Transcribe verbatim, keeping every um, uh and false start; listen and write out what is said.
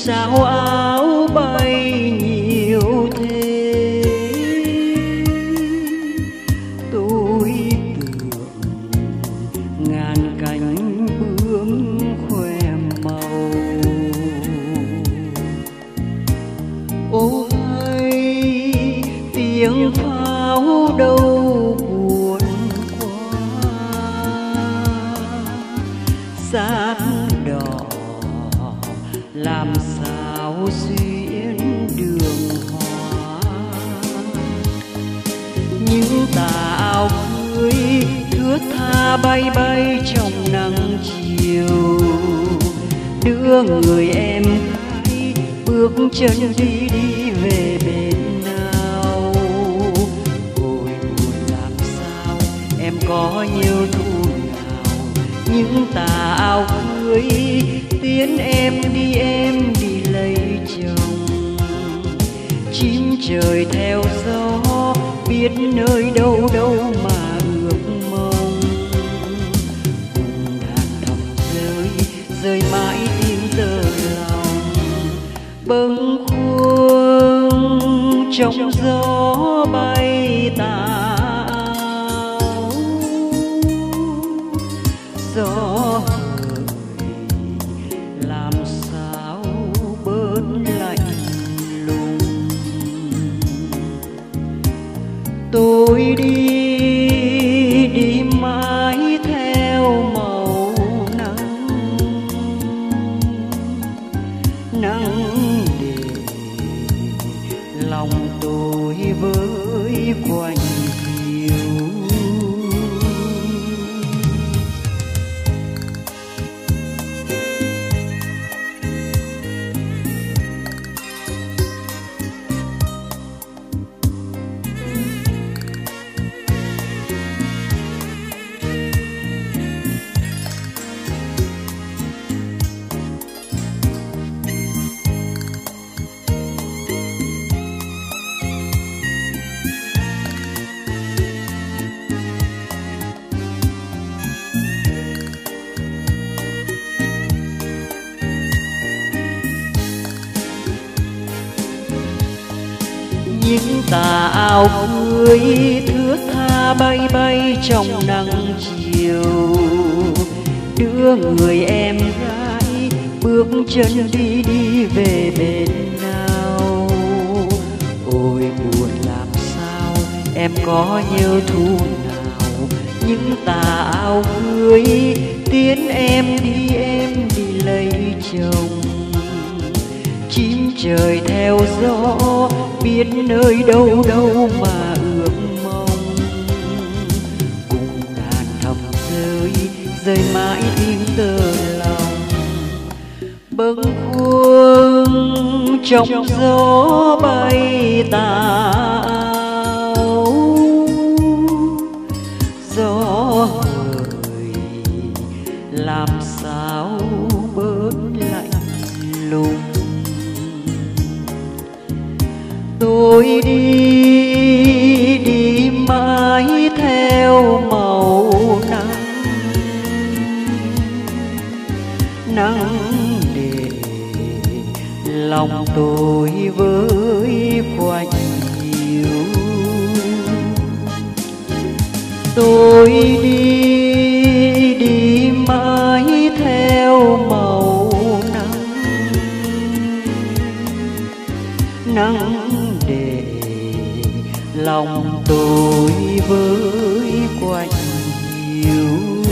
sao áo bay nhiều thế. Tôi tưởng ngàn cánh bướm khoe màu. Ô hay tiếng pháo đâu buồn quá, sắc đỏ làm sao xuyến đường hoa. Những tà áo cưới thướt tha bay bay trong nắng chiều, đưa người em gái bước chân đi đi về bên nào. Ôi buồn làm sao em có nhiều thu nào, những tà áo cưới tiến em đi em đi lấy chồng. Chim trời theo gió biết nơi đâu đâu mà ước mong. Cùng đàn thầm rơi rơi mãi tim tơ lòng, bâng khuâng trong gió bay tà áo. Gió làm sao bớt lạnh lùng. Tôi đi đi mãi theo màu nắng, nắng để lòng tôi với quanh hiu. Những tà áo cưới thướt tha bay bay trong nắng chiều, đưa người em gái bước chân đi đi về bên nào. Ôi buồn làm sao em có nhớ thu nào, những tà áo cưới tiến em đi em đi lấy chồng. Chim trời theo gió biết nơi đâu đâu mà ước mong. Cùng đàn thầm rơi rơi mãi tim tơ lòng, bâng khuâng trong gió bay tà áo. Gió hời làm sao bớt lạnh lùng. Tôi đi đi mãi theo màu nắng, nắng để lòng tôi với quanh hiu. Tôi đi đi mãi theo màu nắng, nắng để lòng tôi với quanh hiu.